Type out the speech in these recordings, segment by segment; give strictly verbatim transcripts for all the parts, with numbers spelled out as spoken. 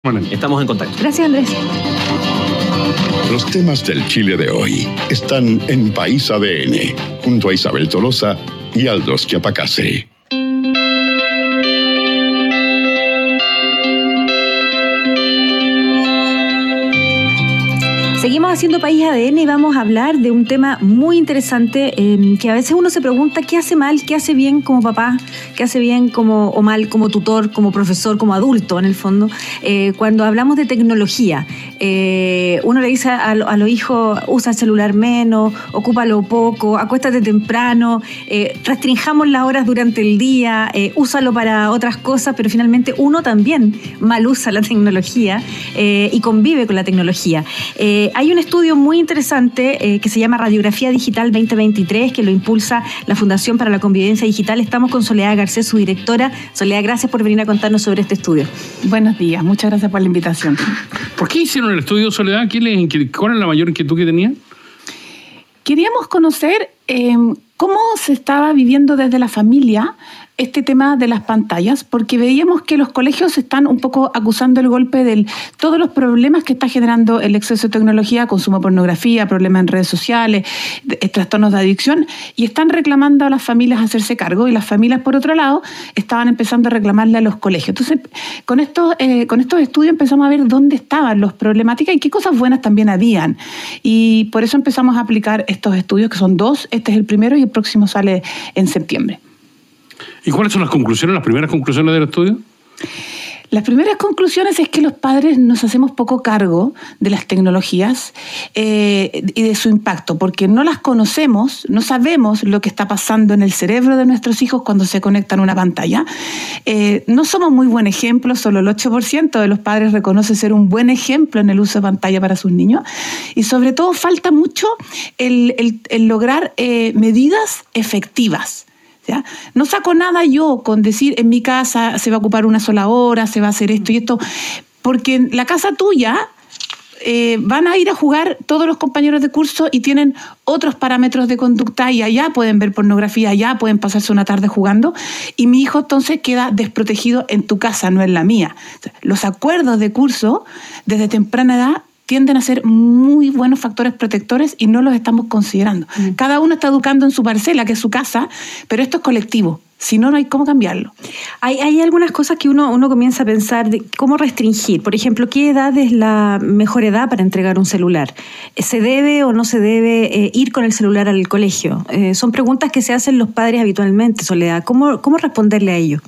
Juana. Estamos en contacto. Gracias, Andrés. Los temas del Chile de hoy están en País A D N, junto a Isabel Tolosa y Aldos Chiapacase. Seguimos haciendo País A D N y vamos a hablar de un tema muy interesante eh, que a veces uno se pregunta qué hace mal, qué hace bien como papá, qué hace bien como, o mal como tutor, como profesor, como adulto en el fondo. Eh, cuando hablamos de tecnología, eh, uno le dice a, a los hijos, usa el celular menos, ocúpalo poco, acuéstate temprano, eh, restringamos las horas durante el día, eh, úsalo para otras cosas, pero finalmente uno también mal usa la tecnología eh, y convive con la tecnología. Eh, Hay un estudio muy interesante eh, que se llama Radiografía Digital veinte veintitrés, que lo impulsa la Fundación para la Convivencia Digital. Estamos con Soledad Garcés, su directora. Soledad, gracias por venir a contarnos sobre este estudio. Buenos días, muchas gracias por la invitación. ¿Por qué hicieron el estudio, Soledad? ¿Cuál es la mayor inquietud que tenían? Queríamos conocer eh, cómo se estaba viviendo desde la familia este tema de las pantallas, porque veíamos que los colegios están un poco acusando el golpe de todos los problemas que está generando el exceso de tecnología, consumo de pornografía, problemas en redes sociales, de, de, trastornos de adicción, y están reclamando a las familias hacerse cargo, y las familias, por otro lado, estaban empezando a reclamarle a los colegios. Entonces, con estos, eh, con estos estudios empezamos a ver dónde estaban las problemáticas y qué cosas buenas también habían. Y por eso empezamos a aplicar estos estudios, que son dos. Este es el primero y el próximo sale en septiembre. ¿Y cuáles son las conclusiones, las primeras conclusiones del estudio? Las primeras conclusiones es que los padres nos hacemos poco cargo de las tecnologías eh, y de su impacto, porque no las conocemos, no sabemos lo que está pasando en el cerebro de nuestros hijos cuando se conectan a una pantalla. Eh, no somos muy buen ejemplo, solo el ocho por ciento de los padres reconoce ser un buen ejemplo en el uso de pantalla para sus niños, y sobre todo falta mucho el, el, el lograr eh, medidas efectivas. ¿Ya? No saco nada yo con decir en mi casa se va a ocupar una sola hora, se va a hacer esto y esto, porque en la casa tuya eh, van a ir a jugar todos los compañeros de curso y tienen otros parámetros de conducta, y allá pueden ver pornografía, allá pueden pasarse una tarde jugando, y mi hijo entonces queda desprotegido en tu casa, no en la mía. Los acuerdos de curso desde temprana edad tienden a ser muy buenos factores protectores y no los estamos considerando. Mm. Cada uno está educando en su parcela, que es su casa, pero esto es colectivo. Si no, no hay cómo cambiarlo. Hay, hay algunas cosas que uno, uno comienza a pensar de cómo restringir. Por ejemplo, ¿qué edad es la mejor edad para entregar un celular? ¿Se debe o no se debe eh, ir con el celular al colegio? Eh, son preguntas que se hacen los padres habitualmente, Soledad. ¿Cómo, cómo responderle a ello?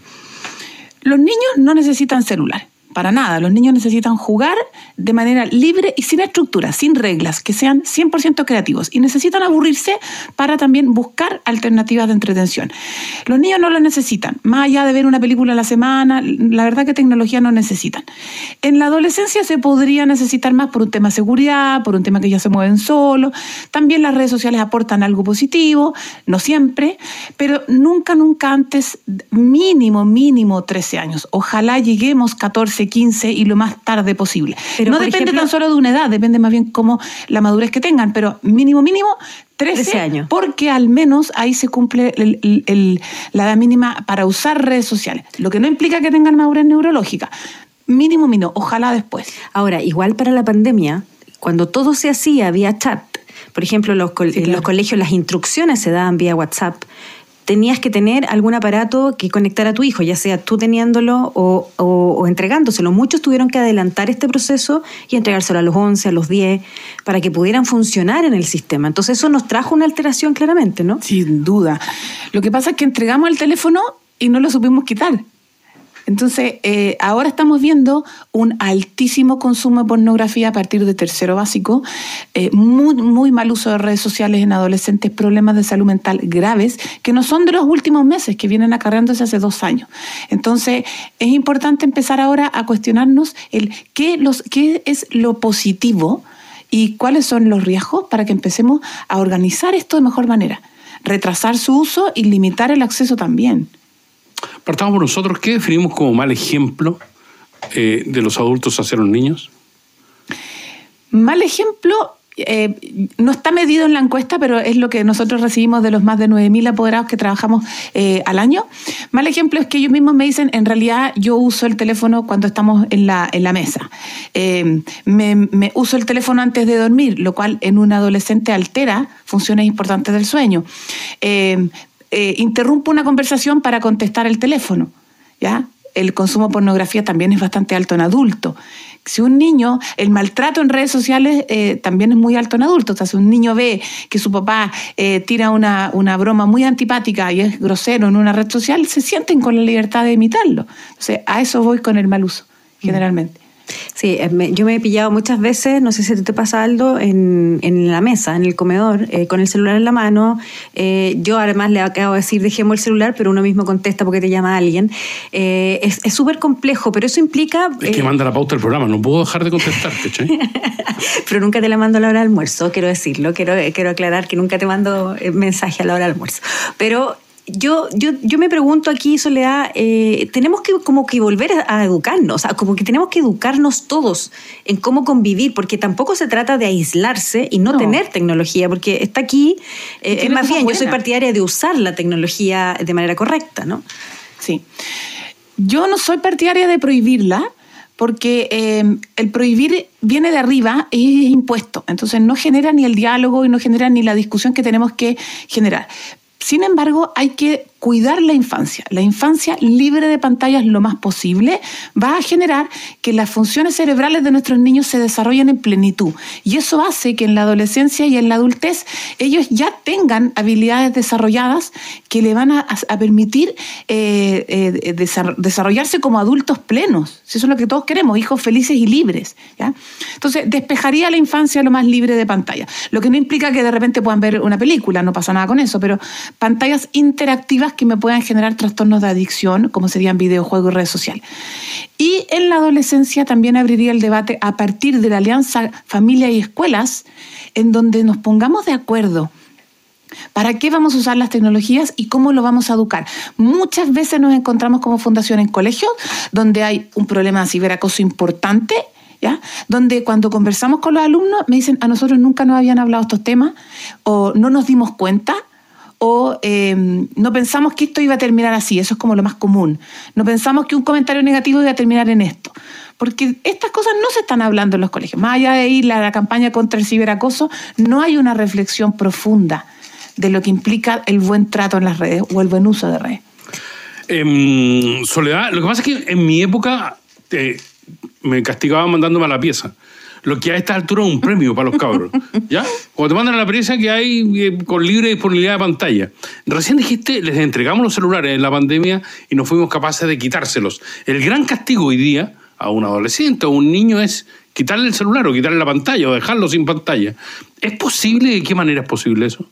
Los niños no necesitan celular. Para nada, los niños necesitan jugar de manera libre y sin estructura, sin reglas, que sean cien por ciento creativos, y necesitan aburrirse para también buscar alternativas de entretención. Los niños no lo necesitan, más allá de ver una película a la semana, la verdad que tecnología no necesitan. En la adolescencia se podría necesitar más por un tema de seguridad, por un tema que ya se mueven solos, también las redes sociales aportan algo positivo, no siempre, pero nunca, nunca antes, mínimo, mínimo trece años. Ojalá lleguemos catorce, quince y lo más tarde posible. Pero no depende ejemplo, tan solo de una edad, depende más bien como la madurez que tengan, pero mínimo, mínimo trece años. Porque al menos ahí se cumple el, el, el, la edad mínima para usar redes sociales. Lo que no implica que tengan madurez neurológica. Mínimo, mínimo, ojalá después. Ahora, igual para la pandemia, cuando todo se hacía vía chat, por ejemplo, los, co- sí, claro. en los colegios las instrucciones se daban vía WhatsApp, tenías que tener algún aparato que conectar a tu hijo, ya sea tú teniéndolo o, o, o entregándoselo. Muchos tuvieron que adelantar este proceso y entregárselo a los once, a los diez, para que pudieran funcionar en el sistema. Entonces eso nos trajo una alteración claramente, ¿no? Sin duda. Lo que pasa es que entregamos el teléfono y no lo supimos quitar. Entonces, eh, ahora estamos viendo un altísimo consumo de pornografía a partir de tercero básico, eh, muy, muy mal uso de redes sociales en adolescentes, problemas de salud mental graves, que no son de los últimos meses, que vienen acarreándose hace dos años. Entonces, es importante empezar ahora a cuestionarnos el qué, los, qué es lo positivo y cuáles son los riesgos para que empecemos a organizar esto de mejor manera, retrasar su uso y limitar el acceso también. Partamos por nosotros. ¿Qué definimos como mal ejemplo eh, de los adultos hacia los niños? Mal ejemplo Eh, no está medido en la encuesta, pero es lo que nosotros recibimos de los más de nueve mil apoderados que trabajamos eh, al año. Mal ejemplo es que ellos mismos me dicen, en realidad yo uso el teléfono cuando estamos en la, en la mesa. Eh, me, me uso el teléfono antes de dormir, lo cual en un adolescente altera funciones importantes del sueño. Eh, eh, interrumpo una conversación para contestar el teléfono, ¿ya? El consumo de pornografía también es bastante alto en adultos. Si un niño, el maltrato en redes sociales eh, también es muy alto en adultos. O sea, si un niño ve que su papá eh, tira una, una broma muy antipática y es grosero en una red social, se sienten con la libertad de imitarlo. Entonces, a eso voy con el mal uso, generalmente. Sí, yo me he pillado muchas veces, no sé si te pasa, Aldo, en, en la mesa, en el comedor, eh, con el celular en la mano. Eh, yo además le acabo de decir, dejemos el celular, pero uno mismo contesta porque te llama alguien. Eh, es súper complejo, pero eso implica... Es que eh, manda la pauta del programa, no puedo dejar de contestar, ¿cachai? Pero nunca te la mando a la hora de almuerzo, quiero decirlo, quiero, quiero aclarar que nunca te mando mensaje a la hora de almuerzo. Pero... Yo, yo, yo me pregunto aquí, Soledad, eh, tenemos que como que volver a, a educarnos, o sea, como que tenemos que educarnos todos en cómo convivir, porque tampoco se trata de aislarse y no, no. tener tecnología, porque está aquí, eh, es más bien, buena. Yo soy partidaria de usar la tecnología de manera correcta, ¿no? Sí. Yo no soy partidaria de prohibirla, porque eh, el prohibir viene de arriba y es impuesto, entonces no genera ni el diálogo y no genera ni la discusión que tenemos que generar. Sin embargo, hay que cuidar la infancia. La infancia libre de pantallas lo más posible va a generar que las funciones cerebrales de nuestros niños se desarrollen en plenitud. Y eso hace que en la adolescencia y en la adultez ellos ya tengan habilidades desarrolladas que le van a, a permitir eh, eh, desarrollarse como adultos plenos. Eso es lo que todos queremos, hijos felices y libres, ¿ya? Entonces, despejaría la infancia lo más libre de pantalla. Lo que no implica que de repente puedan ver una película, no pasa nada con eso, pero pantallas interactivas que me puedan generar trastornos de adicción, como serían videojuegos y redes sociales. Y en la adolescencia también abriría el debate a partir de la alianza familia y escuelas, en donde nos pongamos de acuerdo para qué vamos a usar las tecnologías y cómo lo vamos a educar. Muchas veces nos encontramos como fundación en colegios donde hay un problema de ciberacoso importante, ¿ya? Donde cuando conversamos con los alumnos me dicen, a nosotros nunca nos habían hablado estos temas, o no nos dimos cuenta, o eh, no pensamos que esto iba a terminar así. Eso es como lo más común. No pensamos que un comentario negativo iba a terminar en esto. Porque estas cosas no se están hablando en los colegios. Más allá de ir a la campaña contra el ciberacoso, no hay una reflexión profunda de lo que implica el buen trato en las redes o el buen uso de redes. Eh, Soledad, lo que pasa es que en mi época eh, me castigaban mandándome a la pieza. Lo que a esta altura es un premio para los cabros, ¿ya? Cuando te mandan a la pieza que hay eh, con libre disponibilidad de pantalla. Recién dijiste, les entregamos los celulares en la pandemia y no fuimos capaces de quitárselos. El gran castigo hoy día a un adolescente o a un niño es quitarle el celular o quitarle la pantalla o dejarlo sin pantalla. ¿Es posible? ¿De qué manera es posible eso?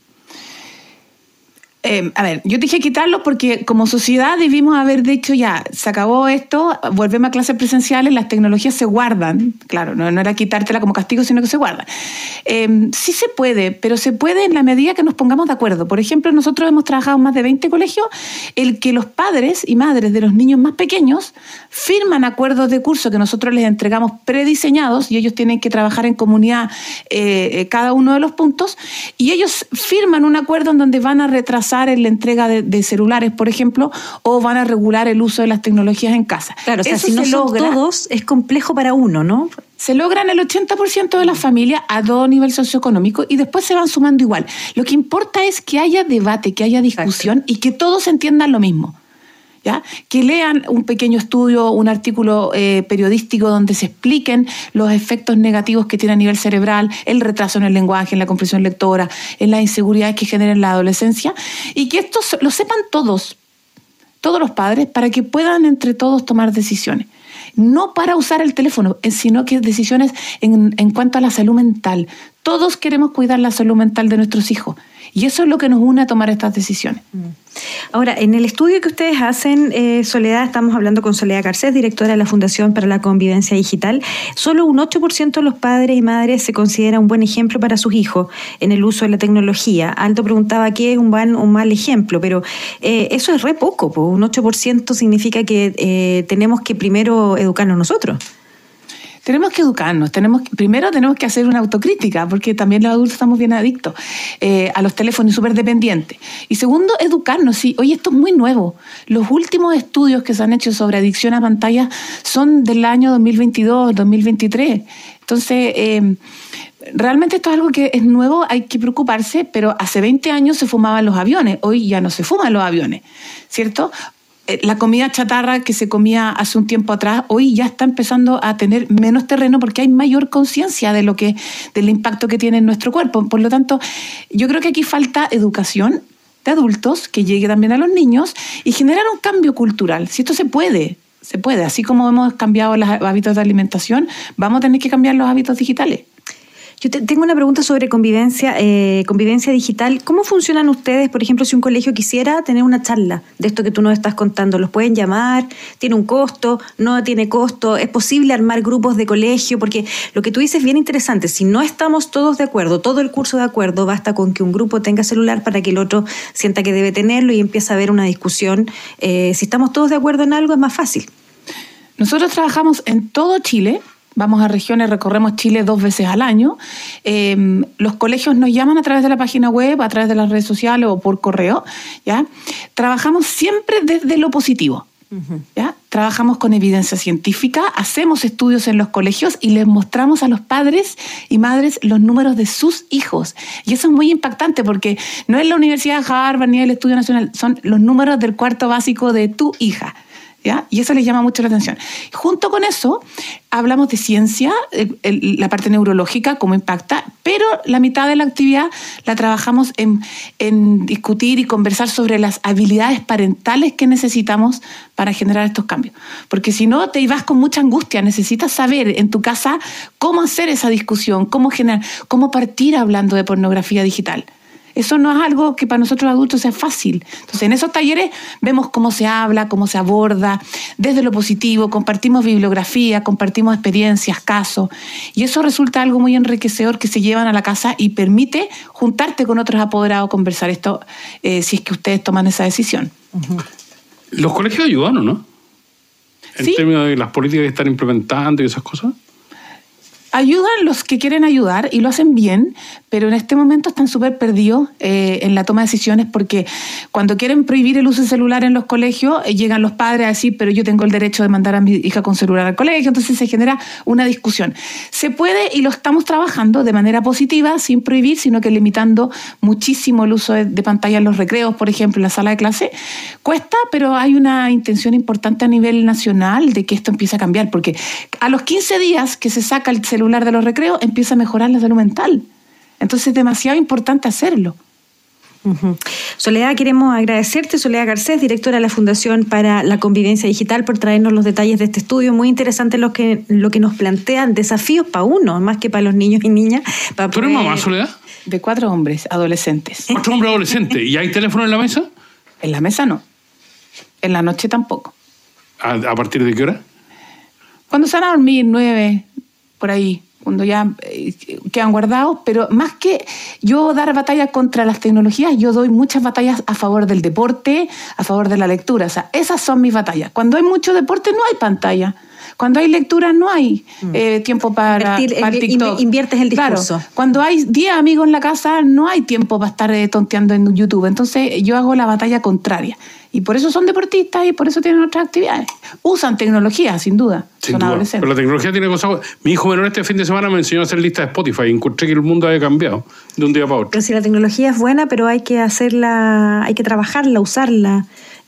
Eh, a ver, yo dije quitarlo porque como sociedad debimos haber dicho ya, se acabó esto, volvemos a clases presenciales, las tecnologías se guardan. Claro, no, no era quitártela como castigo, sino que se guardan. Eh, sí se puede, pero se puede en la medida que nos pongamos de acuerdo. Por ejemplo, nosotros hemos trabajado en más de veinte colegios, el que los padres y madres de los niños más pequeños firman acuerdos de curso que nosotros les entregamos prediseñados y ellos tienen que trabajar en comunidad eh, cada uno de los puntos, y ellos firman un acuerdo en donde van a retrasar en la entrega de, de celulares, por ejemplo, o van a regular el uso de las tecnologías en casa. Claro, o sea, eso si no se son logra, todos, es complejo para uno, ¿no? Se logra en el ochenta por ciento de las familias a todo nivel socioeconómico y después se van sumando igual. Lo que importa es que haya debate, que haya discusión. Exacto. Y que todos entiendan lo mismo. ¿Ya? Que lean un pequeño estudio, un artículo eh, periodístico donde se expliquen los efectos negativos que tiene a nivel cerebral, el retraso en el lenguaje, en la comprensión lectora, en las inseguridades que genera en la adolescencia, y que esto lo sepan todos, todos los padres, para que puedan entre todos tomar decisiones. No para usar el teléfono, sino que decisiones en, en cuanto a la salud mental. Todos queremos cuidar la salud mental de nuestros hijos. Y eso es lo que nos une a tomar estas decisiones. Ahora, en el estudio que ustedes hacen, eh, Soledad, estamos hablando con Soledad Garcés, directora de la Fundación para la Convivencia Digital, solo un ocho por ciento de los padres y madres se considera un buen ejemplo para sus hijos en el uso de la tecnología. Aldo preguntaba qué es un, buen, un mal ejemplo, pero eh, eso es re poco, po. Un ocho por ciento significa que eh, tenemos que primero educarnos nosotros. Tenemos que educarnos, tenemos que, primero tenemos que hacer una autocrítica, porque también los adultos estamos bien adictos eh, a los teléfonos y súper dependientes. Y segundo, educarnos. Sí, oye, esto es muy nuevo. Los últimos estudios que se han hecho sobre adicción a pantallas son del año dos mil veintidós, dos mil veintitrés. Entonces, eh, realmente esto es algo que es nuevo, hay que preocuparse, pero hace veinte años se fumaban los aviones, hoy ya no se fuman los aviones, ¿cierto? La comida chatarra que se comía hace un tiempo atrás, hoy ya está empezando a tener menos terreno porque hay mayor conciencia de lo que, del impacto que tiene en nuestro cuerpo. Por lo tanto, yo creo que aquí falta educación de adultos que llegue también a los niños y generar un cambio cultural. Si esto se puede, se puede. Así como hemos cambiado los hábitos de alimentación, vamos a tener que cambiar los hábitos digitales. Yo te, tengo una pregunta sobre convivencia, eh, convivencia digital. ¿Cómo funcionan ustedes, por ejemplo, si un colegio quisiera tener una charla de esto que tú nos estás contando? ¿Los pueden llamar? ¿Tiene un costo? ¿No tiene costo? ¿Es posible armar grupos de colegio? Porque lo que tú dices es bien interesante. Si no estamos todos de acuerdo, todo el curso de acuerdo, basta con que un grupo tenga celular para que el otro sienta que debe tenerlo y empieza a haber una discusión. Eh, si estamos todos de acuerdo en algo, es más fácil. Nosotros trabajamos en todo Chile. Vamos a regiones, recorremos Chile dos veces al año. Eh, los colegios nos llaman a través de la página web, a través de las redes sociales o por correo, ¿ya? Trabajamos siempre desde lo positivo, uh-huh. ¿ya? Trabajamos con evidencia científica, hacemos estudios en los colegios y les mostramos a los padres y madres los números de sus hijos. Y eso es muy impactante porque no es la Universidad de Harvard ni el Estudio Nacional, son los números del cuarto básico de tu hija. ¿Ya? Y eso les llama mucho la atención. Junto con eso, hablamos de ciencia, el, el, la parte neurológica, cómo impacta, pero la mitad de la actividad la trabajamos en, en discutir y conversar sobre las habilidades parentales que necesitamos para generar estos cambios. Porque si no, te ibas con mucha angustia. Necesitas saber en tu casa cómo hacer esa discusión, cómo generar, cómo partir hablando de pornografía digital. Eso no es algo que para nosotros adultos sea fácil. Entonces, en esos talleres vemos cómo se habla, cómo se aborda, desde lo positivo, compartimos bibliografía, compartimos experiencias, casos, y eso resulta algo muy enriquecedor que se llevan a la casa y permite juntarte con otros apoderados, conversar esto, eh, si es que ustedes toman esa decisión. Uh-huh. ¿Los colegios ayudan o no? En ¿Sí? términos de las políticas que están implementando y esas cosas. Ayudan los que quieren ayudar y lo hacen bien, pero en este momento están súper perdidos eh, en la toma de decisiones porque cuando quieren prohibir el uso de celular en los colegios, eh, llegan los padres a decir, pero yo tengo el derecho de mandar a mi hija con celular al colegio, entonces se genera una discusión. Se puede y lo estamos trabajando de manera positiva, sin prohibir, sino que limitando muchísimo el uso de, de pantalla en los recreos, por ejemplo, en la sala de clase. Cuesta, pero hay una intención importante a nivel nacional de que esto empiece a cambiar, porque a los quince días que se saca el celular celular de los recreos, empieza a mejorar la salud mental. Entonces es demasiado importante hacerlo. Uh-huh. Soledad, queremos agradecerte, Soledad Garcés, directora de la Fundación para la Convivencia Digital, por traernos los detalles de este estudio. Muy interesante lo que, lo que nos plantean, desafíos para uno, más que para los niños y niñas. Para ¿Tú eres mamá, Soledad? De cuatro hombres adolescentes. ¿Cuatro hombres adolescentes? ¿Y hay teléfono en la mesa? En la mesa no. En la noche tampoco. ¿A, a partir de qué hora? Cuando se van a dormir, nueve, por ahí, cuando ya eh, quedan guardados, pero más que yo dar batalla contra las tecnologías, yo doy muchas batallas a favor del deporte, a favor de la lectura. O sea, esas son mis batallas. Cuando hay mucho deporte no hay pantalla. Cuando hay lectura no hay eh, tiempo para, Invertir, para TikTok. Inviertes el discurso. Claro, cuando hay diez amigos en la casa no hay tiempo para estar eh, tonteando en YouTube. Entonces yo hago la batalla contraria. Y por eso son deportistas y por eso tienen otras actividades. Usan tecnología, sin duda. Sin son duda. adolescentes. Pero la tecnología tiene cosas... Mi hijo menor este fin de semana me enseñó a hacer lista de Spotify y encontré que el mundo había cambiado de un día para otro. Pero si la tecnología es buena, pero hay que hacerla, hay que trabajarla, usarla,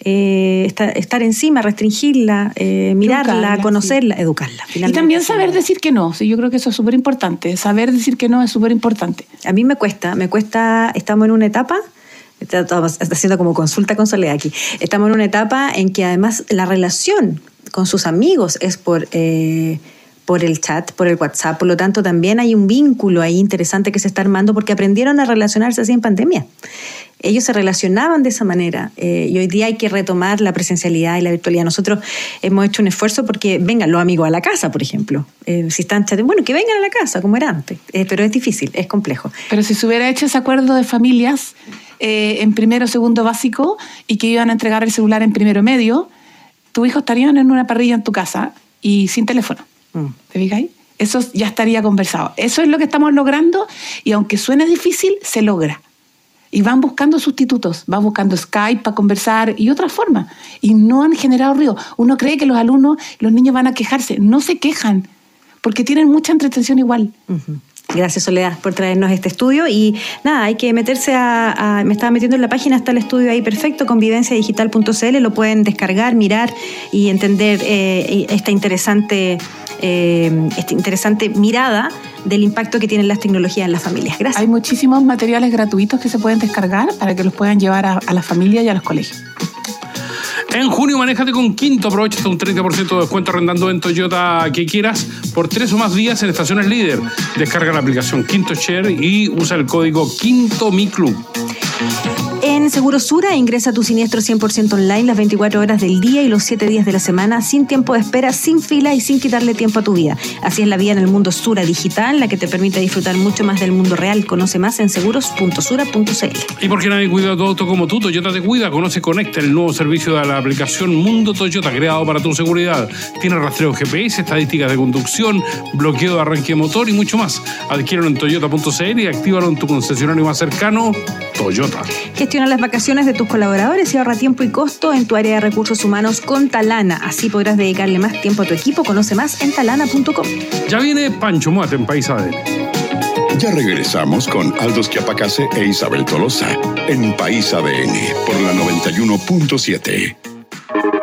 eh, estar, estar encima, restringirla, eh, mirarla, educarla, conocerla, sí. educarla. Y también saber decir que no. Sí, yo creo que eso es súper importante. Saber decir que no es súper importante. A mí me cuesta, me cuesta, estamos en una etapa... Estamos haciendo como consulta con Soledad aquí. Estamos en una etapa en que además la relación con sus amigos es por, eh, por el chat, por el WhatsApp. Por lo tanto, también hay un vínculo ahí interesante que se está armando porque aprendieron a relacionarse así en pandemia. Ellos se relacionaban de esa manera eh, y hoy día hay que retomar la presencialidad y la virtualidad. Nosotros hemos hecho un esfuerzo porque vengan los amigos a la casa, por ejemplo. Eh, si están chateando, bueno, que vengan a la casa, como era antes. Eh, pero es difícil, es complejo. Pero si se hubiera hecho ese acuerdo de familias eh, en primero o segundo básico y que iban a entregar el celular en primero medio, tus hijos estarían en una parrilla en tu casa y sin teléfono. Mm. ¿Te fijáis? Eso ya estaría conversado. Eso es lo que estamos logrando y aunque suene difícil, se logra. Y van buscando sustitutos, van buscando Skype para conversar y otras formas. Y no han generado ruido. Uno cree que los alumnos, los niños van a quejarse. No se quejan, porque tienen mucha entretención igual. Uh-huh. Gracias, Soledad, por traernos este estudio. Y nada, hay que meterse a, a... Me estaba metiendo en la página, está el estudio ahí perfecto, convivencia digital punto c l. Lo pueden descargar, mirar y entender eh, esta interesante, eh, esta interesante mirada del impacto que tienen las tecnologías en las familias. Gracias. Hay muchísimos materiales gratuitos que se pueden descargar para que los puedan llevar a, a las familias y a los colegios. En junio, manéjate con Quinto. Aprovecha hasta un treinta por ciento de descuento arrendando en Toyota que quieras por tres o más días en estaciones líder. Descarga la aplicación Quinto Share y usa el código Quinto Mi Club. En Segurosura ingresa tu siniestro cien por ciento online las veinticuatro horas del día y los siete días de la semana, sin tiempo de espera, sin fila y sin quitarle tiempo a tu vida. Así es la vida en el mundo Sura digital, la que te permite disfrutar mucho más del mundo real. Conoce más en seguros punto sura punto c l. Y porque nadie cuida tu auto como tú, Toyota te cuida. Conoce Conecta, el nuevo servicio de la aplicación Mundo Toyota, creado para tu seguridad. Tiene rastreo G P S, estadísticas de conducción, bloqueo de arranque de motor y mucho más. Adquiéralo en toyota punto c l y actívalo en tu concesionario más cercano, Toyota. Gestiona las vacaciones de tus colaboradores y ahorra tiempo y costo en tu área de recursos humanos con Talana. Así podrás dedicarle más tiempo a tu equipo. Conoce más en talana punto com. Ya viene Pancho Moate en País A D N. Ya regresamos con Aldo Schiapacase e Isabel Tolosa en País A D N por la noventa y uno punto siete.